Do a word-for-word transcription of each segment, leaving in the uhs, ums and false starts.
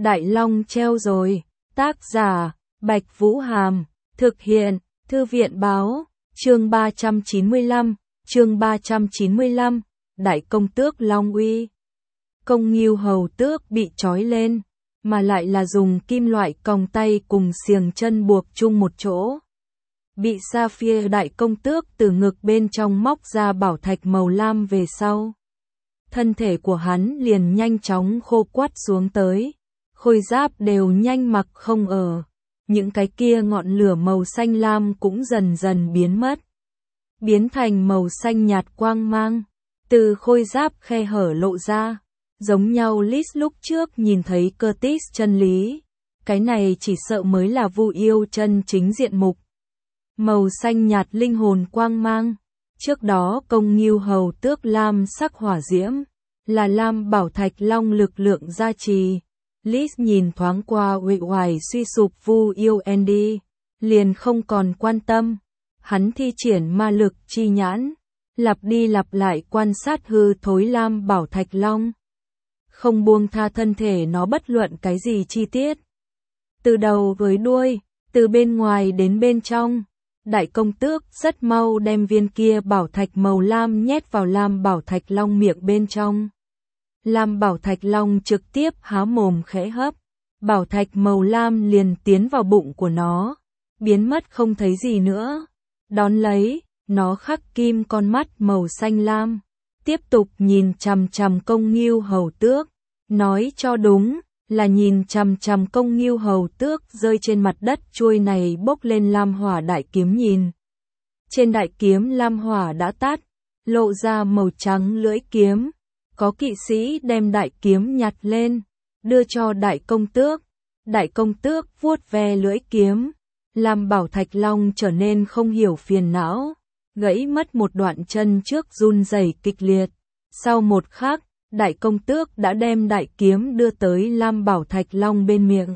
Đại Long treo rồi. Tác giả, Bạch Vũ Hàm. Thực hiện, Thư viện Báo. Chương ba trăm chín mươi lăm. Chương ba trăm chín mươi lăm. Đại công tước Long Uy. Công Nghưu hầu tước bị trói lên, mà lại là dùng kim loại còng tay cùng xiềng chân buộc chung một chỗ. Bị Sapphire đại công tước từ ngực bên trong móc ra bảo thạch màu lam về sau. Thân thể của hắn liền nhanh chóng khô quắt xuống tới. Khôi giáp đều nhanh mặc không ở. Những cái kia ngọn lửa màu xanh lam cũng dần dần biến mất. Biến thành màu xanh nhạt quang mang. Từ khôi giáp khe hở lộ ra. Giống nhau Liz lúc trước nhìn thấy Curtis chân lý. Cái này chỉ sợ mới là Vu yêu chân chính diện mục. Màu xanh nhạt linh hồn quang mang. Trước đó Công Nghưu hầu tước lam sắc hỏa diễm. Là lam bảo thạch long lực lượng gia trì. Liz nhìn thoáng qua uể oải suy sụp Vu yêu Andy. Liền không còn quan tâm. Hắn thi triển ma lực chi nhãn. Lặp đi lặp lại quan sát hư thối lam bảo thạch long. Không buông tha thân thể nó bất luận cái gì chi tiết. Từ đầu với đuôi, từ bên ngoài đến bên trong. Đại công tước rất mau đem viên kia bảo thạch màu lam nhét vào lam bảo thạch long miệng bên trong. Lam bảo thạch long trực tiếp há mồm khẽ hấp. Bảo thạch màu lam liền tiến vào bụng của nó. Biến mất không thấy gì nữa. Đón lấy, nó khắc kim con mắt màu xanh lam. Tiếp tục nhìn chằm chằm Công Nghưu hầu tước. Nói cho đúng, là nhìn chằm chằm Công Nghưu hầu tước rơi trên mặt đất chuôi này bốc lên lam hỏa đại kiếm nhìn. Trên đại kiếm lam hỏa đã tắt, lộ ra màu trắng lưỡi kiếm. Có kỵ sĩ đem đại kiếm nhặt lên, đưa cho đại công tước. Đại công tước vuốt ve lưỡi kiếm. Lam bảo thạch long trở nên không hiểu phiền não. Gãy mất một đoạn chân trước run rẩy kịch liệt. Sau một khắc, đại công tước đã đem đại kiếm đưa tới lam bảo thạch long bên miệng.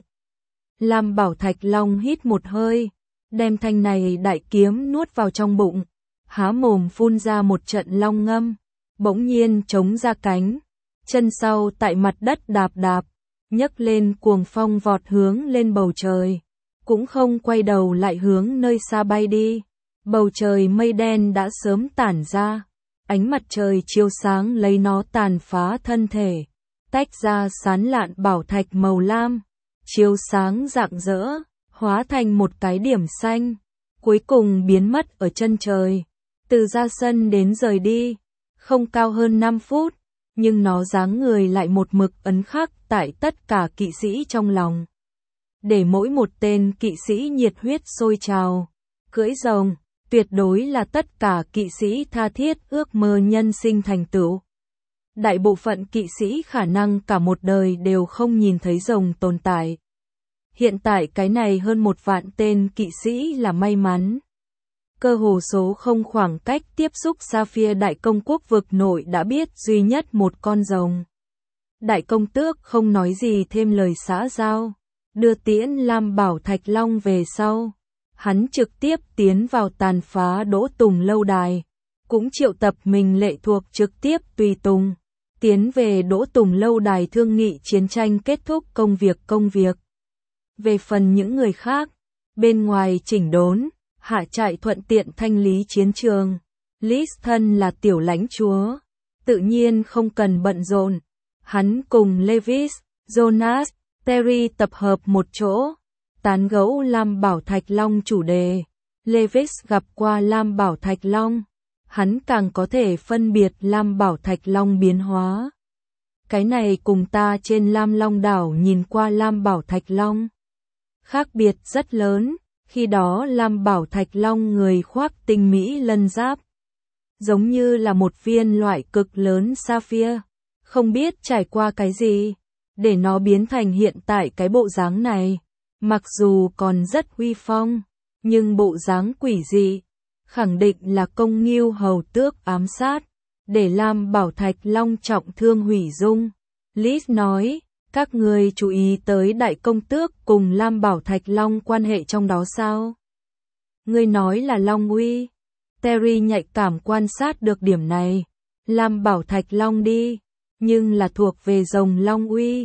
Lam bảo thạch long hít một hơi, đem thanh này đại kiếm nuốt vào trong bụng. Há mồm phun ra một trận long ngâm, bỗng nhiên chống ra cánh. Chân sau tại mặt đất đạp đạp, nhấc lên cuồng phong vọt hướng lên bầu trời. Cũng không quay đầu lại hướng nơi xa bay đi. Bầu trời mây đen đã sớm tản ra. Ánh mặt trời chiếu sáng lấy nó tàn phá thân thể. Tách ra sán lạn bảo thạch màu lam. Chiếu sáng rạng rỡ, hóa thành một cái điểm xanh. Cuối cùng biến mất ở chân trời. Từ ra sân đến rời đi. Không cao hơn năm phút. Nhưng nó dáng người lại một mực ấn khắc tại tất cả kỵ sĩ trong lòng. Để mỗi một tên kỵ sĩ nhiệt huyết sôi trào. Cưỡi rồng, tuyệt đối là tất cả kỵ sĩ tha thiết ước mơ nhân sinh thành tựu. Đại bộ phận kỵ sĩ khả năng cả một đời đều không nhìn thấy rồng tồn tại. Hiện tại cái này hơn một vạn tên kỵ sĩ là may mắn. Cơ hồ số không khoảng cách tiếp xúc Sapphire đại công quốc vực nội đã biết duy nhất một con rồng. Đại công tước không nói gì thêm lời xã giao. Đưa tiễn lam bảo thạch long về sau. Hắn trực tiếp tiến vào tàn phá Đỗ Tùng lâu đài. Cũng triệu tập mình lệ thuộc trực tiếp tùy tùng. Tiến về Đỗ Tùng lâu đài thương nghị chiến tranh kết thúc công việc công việc. Về phần những người khác, bên ngoài chỉnh đốn, hạ trại thuận tiện thanh lý chiến trường. Liz thân là tiểu lãnh chúa. Tự nhiên không cần bận rộn. Hắn cùng Lewis, Jonas, Terry tập hợp một chỗ. Tán gẫu lam bảo thạch long chủ đề. Lewis gặp qua lam bảo thạch long. Hắn càng có thể phân biệt lam bảo thạch long biến hóa. Cái này cùng ta trên lam long đảo nhìn qua lam bảo thạch long. Khác biệt rất lớn. Khi đó lam bảo thạch long người khoác tinh mỹ lân giáp. Giống như là một viên loại cực lớn sapphire. Không biết trải qua cái gì. Để nó biến thành hiện tại cái bộ dáng này. Mặc dù còn rất uy phong, nhưng bộ dáng quỷ dị, khẳng định là Công Nghưu hầu tước ám sát, để lam bảo thạch long trọng thương hủy dung. Liz nói, các người chú ý tới đại công tước cùng lam bảo thạch long quan hệ trong đó sao? Ngươi nói là long uy. Terry nhạy cảm quan sát được điểm này. Lam bảo thạch long đi, nhưng là thuộc về rồng long uy.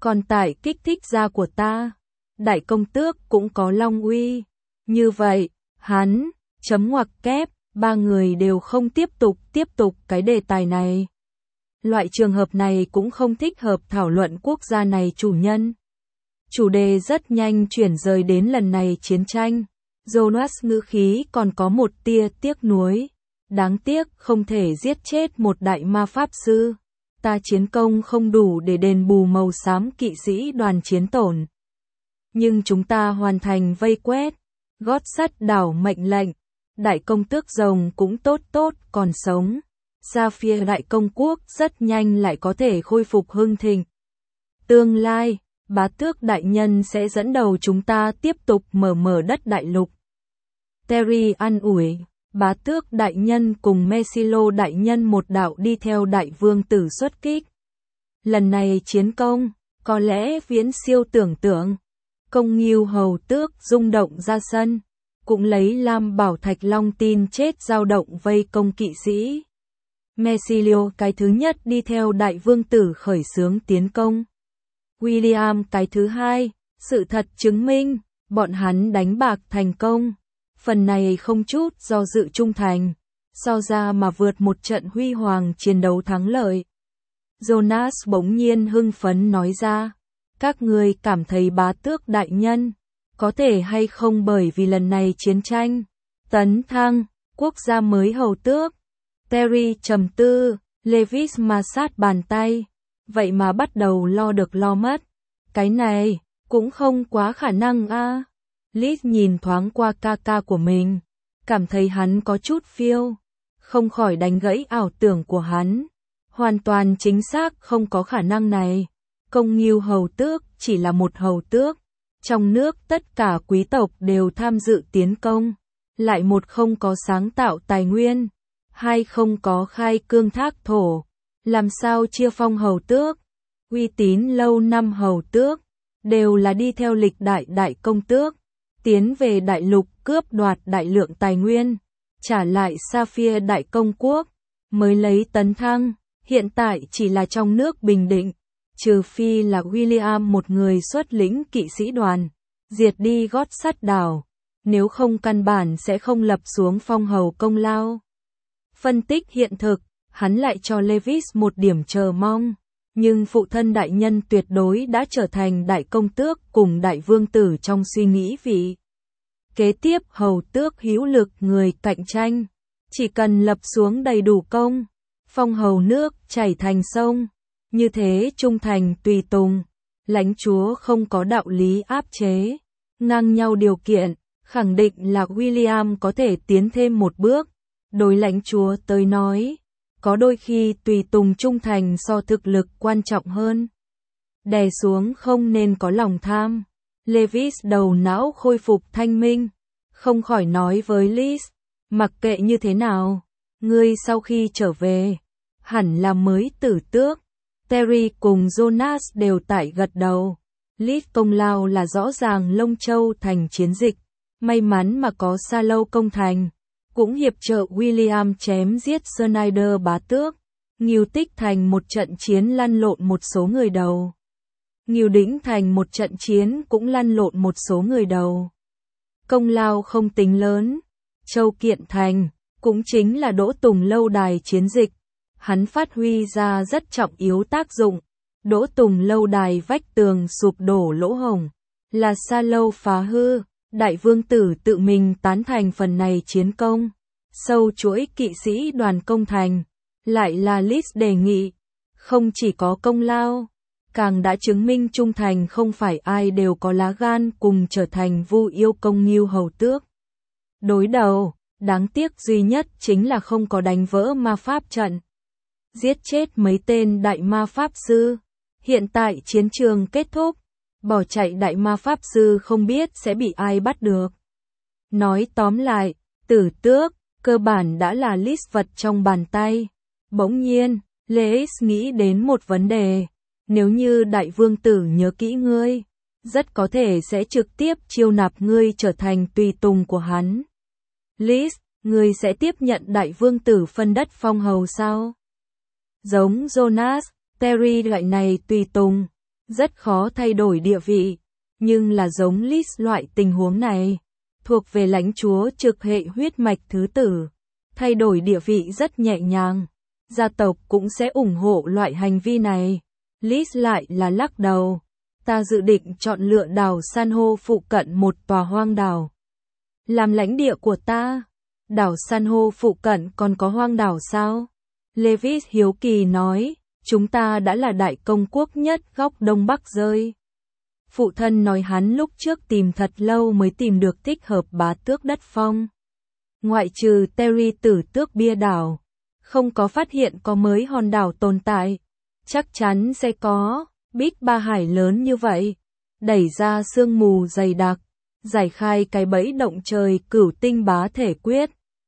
còn tại kích thích da của ta. Đại công tước cũng có long uy. Như vậy, hắn, chấm ngoặc kép, ba người đều không tiếp tục tiếp tục cái đề tài này. Loại trường hợp này cũng không thích hợp thảo luận quốc gia này chủ nhân. Chủ đề rất nhanh chuyển rời đến lần này chiến tranh. Jonas ngữ khí còn có một tia tiếc nuối. Đáng tiếc không thể giết chết một đại ma pháp sư. Ta chiến công không đủ để đền bù màu xám kỵ sĩ đoàn chiến tổn. Nhưng chúng ta hoàn thành vây quét. Gót sắt đảo mệnh lệnh. Đại công tước rồng cũng tốt tốt còn sống. Sapphire đại công quốc rất nhanh lại có thể khôi phục hưng thịnh. Tương lai, bá tước đại nhân sẽ dẫn đầu chúng ta tiếp tục mở mở đất đại lục. Terry an ủi, bá tước đại nhân cùng Mesilo đại nhân một đạo đi theo đại vương tử xuất kích. Lần này chiến công, có lẽ viễn siêu tưởng tượng. Công Nghiêu hầu tước rung động ra sân, cũng lấy Lam Bảo Thạch Long tin chết dao động vây công kỵ sĩ. Messilio cái thứ nhất đi theo đại vương tử khởi xướng tiến công. William cái thứ hai, sự thật chứng minh, bọn hắn đánh bạc thành công. Phần này không chút do dự trung thành, so ra mà vượt một trận huy hoàng chiến đấu thắng lợi. Jonas bỗng nhiên hưng phấn nói ra, các người cảm thấy bá tước đại nhân, có thể hay không bởi vì lần này chiến tranh, tấn thăng, quốc gia mới hầu tước. Terry trầm tư, Levis ma sát bàn tay, vậy mà bắt đầu lo được lo mất. Cái này, cũng không quá khả năng a. À. Liz nhìn thoáng qua ca ca của mình, cảm thấy hắn có chút phiêu, không khỏi đánh gãy ảo tưởng của hắn. Hoàn toàn chính xác không có khả năng này. Công Nghiêu hầu tước chỉ là một hầu tước. Trong nước tất cả quý tộc đều tham dự tiến công. Lại một không có sáng tạo tài nguyên. Hai không có khai cương thác thổ. Làm sao chia phong hầu tước? Uy tín lâu năm hầu tước. Đều là đi theo lịch đại đại công tước. Tiến về đại lục cướp đoạt đại lượng tài nguyên. Trả lại Sapphire đại công quốc. Mới lấy tấn thăng. Hiện tại chỉ là trong nước bình định. Trừ phi là William một người xuất lĩnh kỵ sĩ đoàn. Diệt đi gót sắt đảo. Nếu không căn bản sẽ không lập xuống phong hầu công lao. Phân tích hiện thực, hắn lại cho Levis một điểm chờ mong. Nhưng phụ thân đại nhân tuyệt đối đã trở thành đại công tước cùng đại vương tử trong suy nghĩ vị. Kế tiếp hầu tước hữu lực người cạnh tranh. Chỉ cần lập xuống đầy đủ công. Phong hầu nước chảy thành sông. Như thế trung thành tùy tùng. Lãnh chúa không có đạo lý áp chế. Ngang nhau điều kiện, khẳng định là William có thể tiến thêm một bước. Đối lãnh chúa tới nói, có đôi khi tùy tùng trung thành so thực lực quan trọng hơn. Đè xuống không nên có lòng tham. Levis đầu não khôi phục thanh minh, không khỏi nói với Liz, mặc kệ như thế nào, ngươi sau khi trở về, hẳn là mới tử tước. Terry cùng Jonas đều tại gật đầu. Liz công lao là rõ ràng Lông Châu thành chiến dịch, may mắn mà có Sa Lâu công thành. Cũng hiệp trợ William chém giết Snyder bá tước, Nghiêu Tích thành một trận chiến lăn lộn một số người đầu. Nghiêu Đĩnh thành một trận chiến cũng lăn lộn một số người đầu. Công lao không tính lớn. Châu Kiện thành, cũng chính là Đỗ Tùng lâu đài chiến dịch. Hắn phát huy ra rất trọng yếu tác dụng. Đỗ Tùng lâu đài vách tường sụp đổ lỗ hổng, là Sa Lâu phá hư. Đại vương tử tự mình tán thành phần này chiến công. Sâu chuỗi kỵ sĩ đoàn công thành. Lại là Liz đề nghị. Không chỉ có công lao, càng đã chứng minh trung thành không phải ai đều có lá gan cùng trở thành Vu Yêu Công Nghiêu hầu tước. Đối đầu, đáng tiếc duy nhất chính là không có đánh vỡ ma pháp trận. Giết chết mấy tên đại ma pháp sư. Hiện tại chiến trường kết thúc. Bỏ chạy đại ma pháp sư không biết sẽ bị ai bắt được. Nói tóm lại, tử tước, cơ bản đã là Liz vật trong bàn tay. Bỗng nhiên, Leis nghĩ đến một vấn đề. Nếu như đại vương tử nhớ kỹ ngươi, rất có thể sẽ trực tiếp chiêu nạp ngươi trở thành tùy tùng của hắn. Liz, ngươi sẽ tiếp nhận đại vương tử phân đất phong hầu sao? Giống Jonas, Terry loại này tùy tùng. rất khó thay đổi địa vị, nhưng là giống Lis loại tình huống này, thuộc về lãnh chúa trực hệ huyết mạch thứ tử, thay đổi địa vị rất nhẹ nhàng, gia tộc cũng sẽ ủng hộ loại hành vi này. Lis lại là lắc đầu, ta dự định chọn lựa đảo san hô phụ cận một tòa hoang đảo làm lãnh địa của ta. Đảo san hô phụ cận còn có hoang đảo sao? Levis hiếu kỳ nói, chúng ta đã là đại công quốc nhất góc đông bắc rơi. Phụ thân nói hắn lúc trước tìm thật lâu mới tìm được thích hợp bá tước đất phong. Ngoại trừ Terry tử tước bia đảo, không có phát hiện có mới hòn đảo tồn tại. Chắc chắn sẽ có, Big Ba hải lớn như vậy. Đẩy ra sương mù dày đặc, giải khai cái bẫy động trời cửu tinh bá thể quyết.